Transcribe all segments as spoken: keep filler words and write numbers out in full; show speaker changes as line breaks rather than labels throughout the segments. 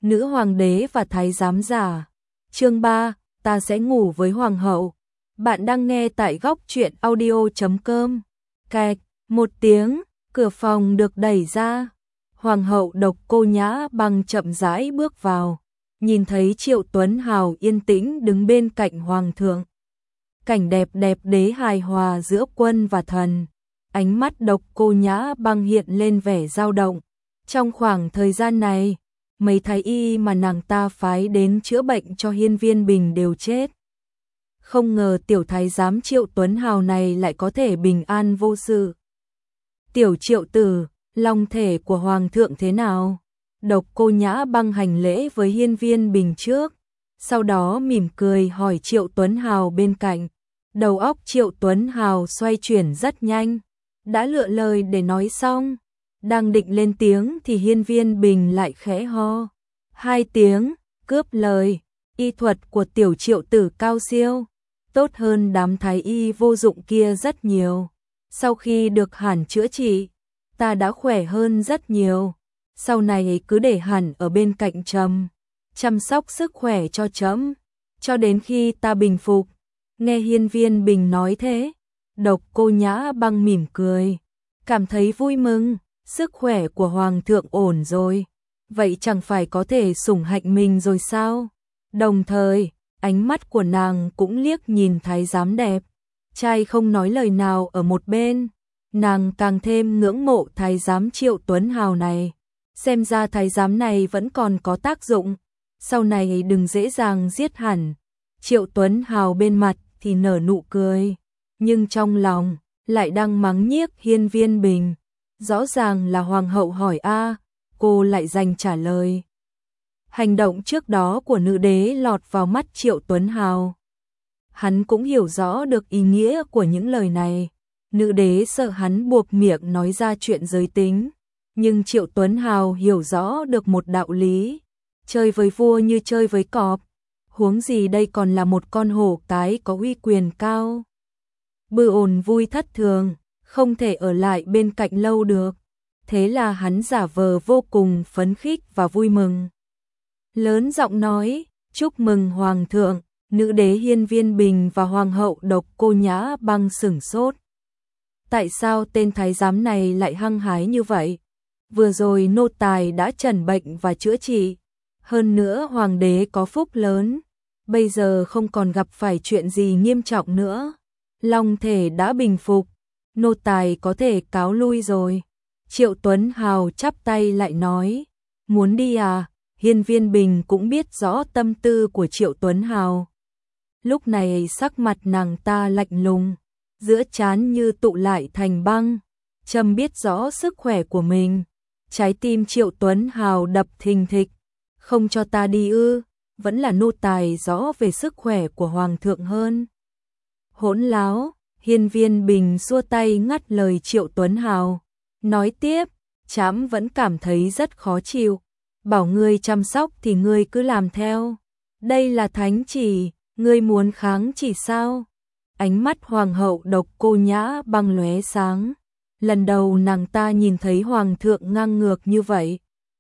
Nữ hoàng đế và thái giám giả. Chương ba, ta sẽ ngủ với hoàng hậu. Bạn đang nghe tại góc truyện audio chấm com. Cạch, một tiếng, cửa phòng được đẩy ra. Hoàng hậu Độc Cô Nhã Băng chậm rãi bước vào, nhìn thấy Triệu Tuấn Hào yên tĩnh đứng bên cạnh hoàng thượng. Cảnh đẹp đẹp đế hài hòa giữa quân và thần. Ánh mắt Độc Cô Nhã Băng hiện lên vẻ dao động. Trong khoảng thời gian này, mấy thái y mà nàng ta phái đến chữa bệnh cho Hiên Viên Bình đều chết. Không ngờ tiểu thái giám Triệu Tuấn Hào này lại có thể bình an vô sự. Tiểu Triệu tử, long thể của hoàng thượng thế nào? Độc Cô Nhã Băng hành lễ với Hiên Viên Bình trước, sau đó mỉm cười hỏi Triệu Tuấn Hào bên cạnh. Đầu óc Triệu Tuấn Hào xoay chuyển rất nhanh, đã lựa lời để nói xong, đang định lên tiếng thì Hiên Viên Bình lại khẽ ho hai tiếng, cướp lời. Y thuật của tiểu Triệu tử cao siêu, tốt hơn đám thái y vô dụng kia rất nhiều. Sau khi được hẳn chữa trị, ta đã khỏe hơn rất nhiều. Sau này cứ để hẳn ở bên cạnh trẫm, chăm sóc sức khỏe cho trẫm, cho đến khi ta bình phục. Nghe Hiên Viên Bình nói thế, Độc Cô Nhã Băng mỉm cười, cảm thấy vui mừng. Sức khỏe của hoàng thượng ổn rồi, vậy chẳng phải có thể sủng hạnh mình rồi sao? Đồng thời, ánh mắt của nàng cũng liếc nhìn thái giám đẹp trai không nói lời nào ở một bên. Nàng càng thêm ngưỡng mộ thái giám Triệu Tuấn Hào này. Xem ra thái giám này vẫn còn có tác dụng, sau này đừng dễ dàng giết hẳn. Triệu Tuấn Hào bên mặt thì nở nụ cười, nhưng trong lòng lại đang mắng nhiếc Hiên Viên Bình. Rõ ràng là hoàng hậu hỏi a, cô lại dành trả lời. Hành động trước đó của nữ đế lọt vào mắt Triệu Tuấn Hào. Hắn cũng hiểu rõ được ý nghĩa của những lời này. Nữ đế sợ hắn buộc miệng nói ra chuyện giới tính, nhưng Triệu Tuấn Hào hiểu rõ được một đạo lý, chơi với vua như chơi với cọp, huống gì đây còn là một con hổ cái có uy quyền cao. Bữa ồn vui thất thường, không thể ở lại bên cạnh lâu được. Thế là hắn giả vờ vô cùng phấn khích và vui mừng, lớn giọng nói, chúc mừng hoàng thượng. Nữ đế Hiên Viên Bình và hoàng hậu Độc Cô Nhã Băng sửng sốt. Tại sao tên thái giám này lại hăng hái như vậy? Vừa rồi nô tài đã trần bệnh và chữa trị, hơn nữa hoàng đế có phúc lớn, bây giờ không còn gặp phải chuyện gì nghiêm trọng nữa. Long thể đã bình phục, nô tài có thể cáo lui rồi. Triệu Tuấn Hào chắp tay lại nói, muốn đi à? Hiên Viên Bình cũng biết rõ tâm tư của Triệu Tuấn Hào. Lúc này sắc mặt nàng ta lạnh lùng, giữa trán như tụ lại thành băng. Trâm biết rõ sức khỏe của mình. Trái tim Triệu Tuấn Hào đập thình thịch. Không cho ta đi ư? Vẫn là nô tài rõ về sức khỏe của hoàng thượng hơn. Hỗn láo. Hiên Viên Bình xua tay ngắt lời Triệu Tuấn Hào, nói tiếp, trẫm vẫn cảm thấy rất khó chịu. Bảo ngươi chăm sóc thì ngươi cứ làm theo. Đây là thánh chỉ, ngươi muốn kháng chỉ sao? Ánh mắt hoàng hậu Độc Cô Nhã Băng lóe sáng. Lần đầu nàng ta nhìn thấy hoàng thượng ngang ngược như vậy.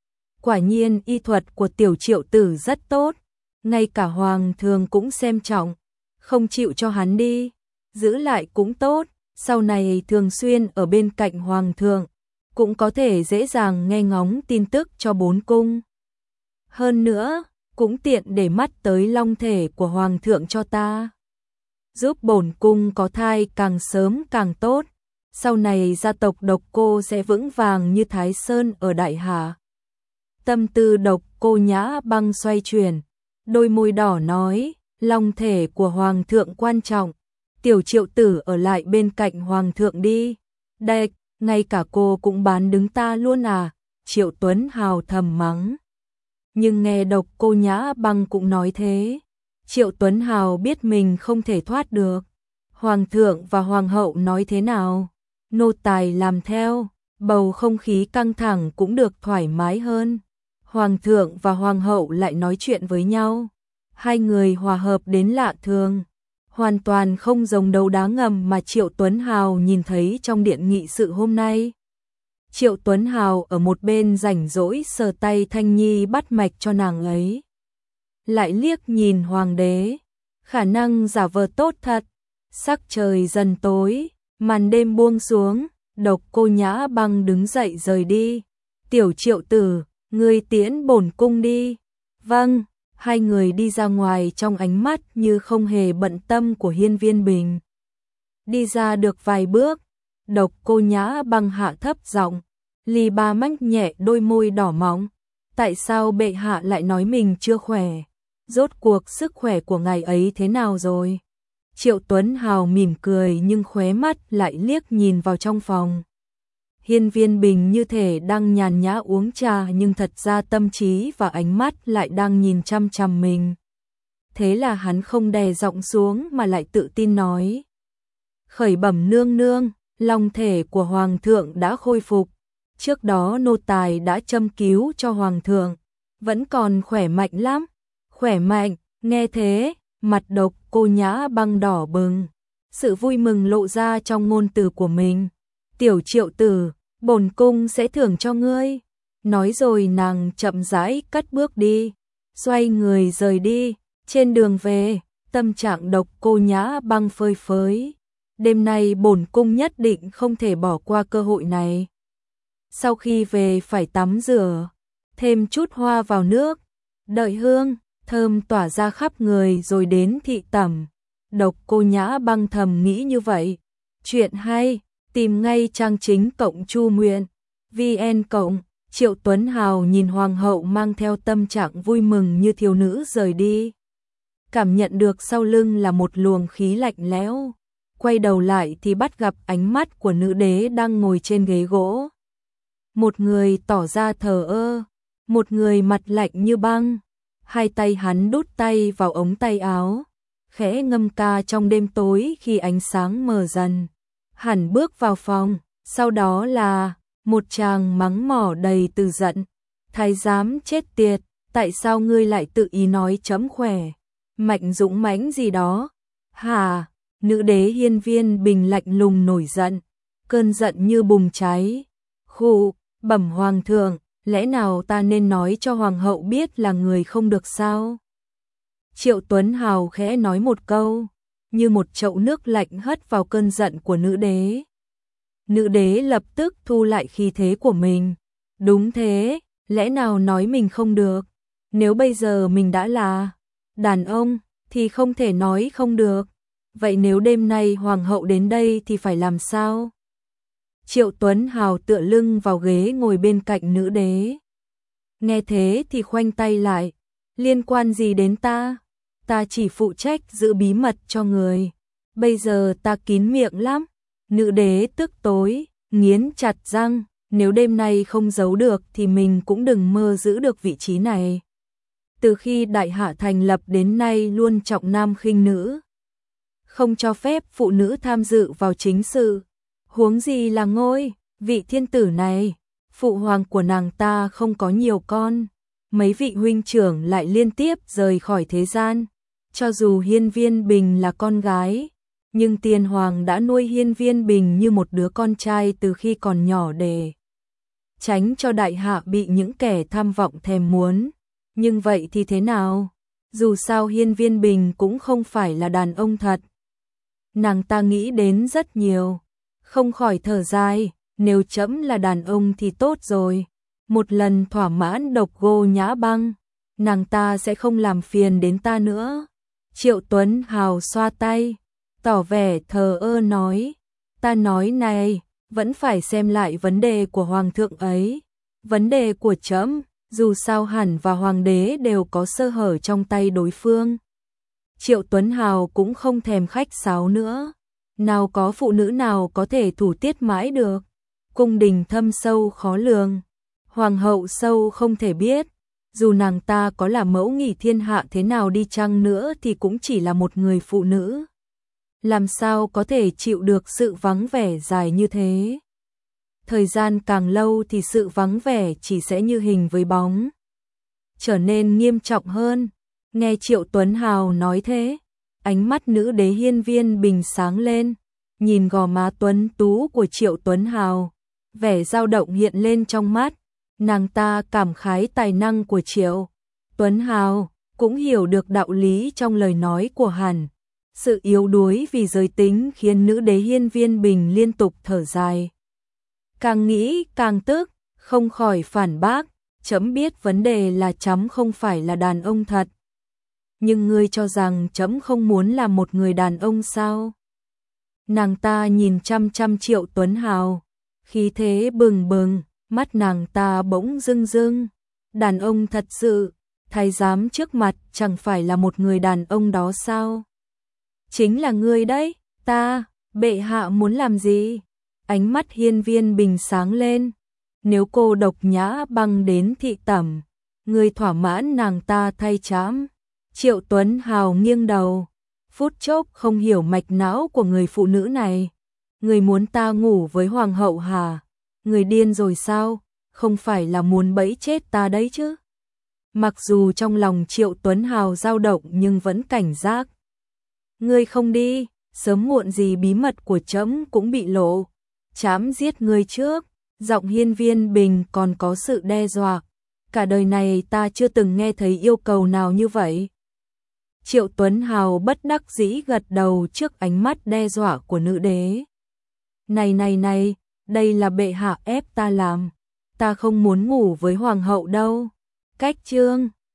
Quả nhiên y thuật của tiểu Triệu tử rất tốt, ngay cả hoàng thượng cũng xem trọng, không chịu cho hắn đi, giữ lại cũng tốt, sau này thường xuyên ở bên cạnh hoàng thượng, cũng có thể dễ dàng nghe ngóng tin tức cho bốn cung. Hơn nữa, cũng tiện để mắt tới long thể của hoàng thượng cho ta, giúp bổn cung có thai càng sớm càng tốt. Sau này gia tộc Độc Cô sẽ vững vàng như Thái Sơn ở Đại Hà. Tâm tư Độc Cô Nhã Băng xoay chuyển, đôi môi đỏ nói, long thể của hoàng thượng quan trọng, tiểu Triệu tử ở lại bên cạnh hoàng thượng đi. Đệch, ngay cả cô cũng bán đứng ta luôn à? Triệu Tuấn Hào thầm mắng. Nhưng nghe Độc Cô Nhã Băng cũng nói thế, Triệu Tuấn Hào biết mình không thể thoát được. Hoàng thượng và hoàng hậu nói thế nào, nô tài làm theo. Bầu không khí căng thẳng cũng được thoải mái hơn. Hoàng thượng và hoàng hậu lại nói chuyện với nhau, hai người hòa hợp đến lạ thường, hoàn toàn không giống đấu đá ngầm mà Triệu Tuấn Hào nhìn thấy trong điện nghị sự hôm nay. Triệu Tuấn Hào ở một bên rảnh rỗi sờ tay Thanh Nhi bắt mạch cho nàng ấy. Lại liếc nhìn hoàng đế, khả năng giả vờ tốt thật. Sắc trời dần tối, màn đêm buông xuống, Độc Cô Nhã Băng đứng dậy rời đi. Tiểu Triệu tử, ngươi tiễn bổn cung đi. Vâng, hai người đi ra ngoài trong ánh mắt như không hề bận tâm của Hiên Viên Bình. Đi ra được vài bước, Độc Cô Nhã Băng hạ thấp giọng, lì ba mách nhẹ đôi môi đỏ mọng. Tại sao bệ hạ lại nói mình chưa khỏe? Rốt cuộc sức khỏe của ngài ấy thế nào rồi? Triệu Tuấn Hào mỉm cười nhưng khóe mắt lại liếc nhìn vào trong phòng. Hiên Viên Bình như thể đang nhàn nhã uống trà nhưng thật ra tâm trí và ánh mắt lại đang nhìn chăm chăm mình. Thế là hắn không đè giọng xuống mà lại tự tin nói. Khởi bẩm nương nương, long thể của hoàng thượng đã khôi phục. Trước đó nô tài đã châm cứu cho hoàng thượng, vẫn còn khỏe mạnh lắm. Khỏe mạnh, nghe thế, mặt Độc Cô Nhã Băng đỏ bừng. Sự vui mừng lộ ra trong ngôn từ của mình. Tiểu Triệu tử, bổn cung sẽ thưởng cho ngươi. Nói rồi nàng chậm rãi cất bước đi, xoay người rời đi. Trên đường về, tâm trạng Độc Cô Nhã Băng phơi phới. Đêm nay bổn cung nhất định không thể bỏ qua cơ hội này. Sau khi về phải tắm rửa, thêm chút hoa vào nước, đợi hương, thơm tỏa ra khắp người rồi đến thị tẩm. Độc Cô Nhã Băng thầm nghĩ như vậy. Chuyện hay, tìm ngay trang chính cộng chu nguyện, vn cộng. Triệu Tuấn Hào nhìn hoàng hậu mang theo tâm trạng vui mừng như thiếu nữ rời đi. Cảm nhận được sau lưng là một luồng khí lạnh lẽo. Quay đầu lại thì bắt gặp ánh mắt của nữ đế đang ngồi trên ghế gỗ. Một người tỏ ra thờ ơ, một người mặt lạnh như băng. Hai tay hắn đút tay vào ống tay áo, khẽ ngâm ca trong đêm tối khi ánh sáng mờ dần. Hẳn bước vào phòng, sau đó là một tràng mắng mỏ đầy từ giận. Thái giám chết tiệt, tại sao ngươi lại tự ý nói chấm khỏe, mạnh dũng mãnh gì đó? Hả? Nữ đế Hiên Viên Bình lạnh lùng nổi giận, cơn giận như bùng cháy. Khụ, bẩm hoàng thượng, lẽ nào ta nên nói cho hoàng hậu biết là người không được sao? Triệu Tuấn Hào khẽ nói một câu, như một chậu nước lạnh hất vào cơn giận của nữ đế. Nữ đế lập tức thu lại khí thế của mình. Đúng thế, lẽ nào nói mình không được? Nếu bây giờ mình đã là đàn ông thì không thể nói không được. Vậy nếu đêm nay hoàng hậu đến đây thì phải làm sao? Triệu Tuấn Hào tựa lưng vào ghế ngồi bên cạnh nữ đế. Nghe thế thì khoanh tay lại. Liên quan gì đến ta? Ta chỉ phụ trách giữ bí mật cho người. Bây giờ ta kín miệng lắm. Nữ đế tức tối, nghiến chặt răng. Nếu đêm nay không giấu được thì mình cũng đừng mơ giữ được vị trí này. Từ khi Đại Hạ thành lập đến nay luôn trọng nam khinh nữ, không cho phép phụ nữ tham dự vào chính sự. Huống gì là ngôi vị thiên tử này. Phụ hoàng của nàng ta không có nhiều con, mấy vị huynh trưởng lại liên tiếp rời khỏi thế gian. Cho dù Hiên Viên Bình là con gái, nhưng tiên hoàng đã nuôi Hiên Viên Bình như một đứa con trai từ khi còn nhỏ để tránh cho Đại Hạ bị những kẻ tham vọng thèm muốn. Nhưng vậy thì thế nào? Dù sao Hiên Viên Bình cũng không phải là đàn ông thật. Nàng ta nghĩ đến rất nhiều, không khỏi thở dài, nếu trẫm là đàn ông thì tốt rồi. Một lần thỏa mãn Độc Cô Nhã Băng, nàng ta sẽ không làm phiền đến ta nữa. Triệu Tuấn Hào xoa tay, tỏ vẻ thờ ơ nói, ta nói này, vẫn phải xem lại vấn đề của hoàng thượng ấy. Vấn đề của trẫm, dù sao hẳn và hoàng đế đều có sơ hở trong tay đối phương. Triệu Tuấn Hào cũng không thèm khách sáo nữa. Nào có phụ nữ nào có thể thủ tiết mãi được. Cung đình thâm sâu khó lường, hoàng hậu sâu không thể biết. Dù nàng ta có là mẫu nghỉ thiên hạ thế nào đi chăng nữa thì cũng chỉ là một người phụ nữ. Làm sao có thể chịu được sự vắng vẻ dài như thế? Thời gian càng lâu thì sự vắng vẻ chỉ sẽ như hình với bóng, trở nên nghiêm trọng hơn. Nghe Triệu Tuấn Hào nói thế, ánh mắt nữ đế Hiên Viên Bình sáng lên, nhìn gò má tuấn tú của Triệu Tuấn Hào, vẻ dao động hiện lên trong mắt, nàng ta cảm khái tài năng của Triệu Tuấn Hào, cũng hiểu được đạo lý trong lời nói của hắn. Sự yếu đuối vì giới tính khiến nữ đế Hiên Viên Bình liên tục thở dài. Càng nghĩ càng tức, không khỏi phản bác, trẫm biết vấn đề là trẫm không phải là đàn ông thật. Nhưng ngươi cho rằng trẫm không muốn là một người đàn ông sao? Nàng ta nhìn chăm chăm Triệu Tuấn Hào, khí thế bừng bừng, mắt nàng ta bỗng rưng rưng. Đàn ông thật sự, thái giám trước mặt chẳng phải là một người đàn ông đó sao? Chính là ngươi đấy, ta, bệ hạ muốn làm gì? Ánh mắt Hiên Viên Bình sáng lên. Nếu cô độc nhã băng đến thị tẩm, ngươi thỏa mãn nàng ta thay trẫm. Triệu Tuấn Hào nghiêng đầu, phút chốc không hiểu mạch não của người phụ nữ này. Người muốn ta ngủ với hoàng hậu hả? Người điên rồi sao? Không phải là muốn bẫy chết ta đấy chứ? Mặc dù trong lòng Triệu Tuấn Hào dao động nhưng vẫn cảnh giác. Ngươi không đi, sớm muộn gì bí mật của trẫm cũng bị lộ. Trẫm giết ngươi trước. Giọng Hiên Viên Bình còn có sự đe dọa. Cả đời này ta chưa từng nghe thấy yêu cầu nào như vậy. Triệu Tuấn Hào bất đắc dĩ gật đầu trước ánh mắt đe dọa của nữ đế. Này này này, đây là bệ hạ ép ta làm. Ta không muốn ngủ với hoàng hậu đâu. Cách chương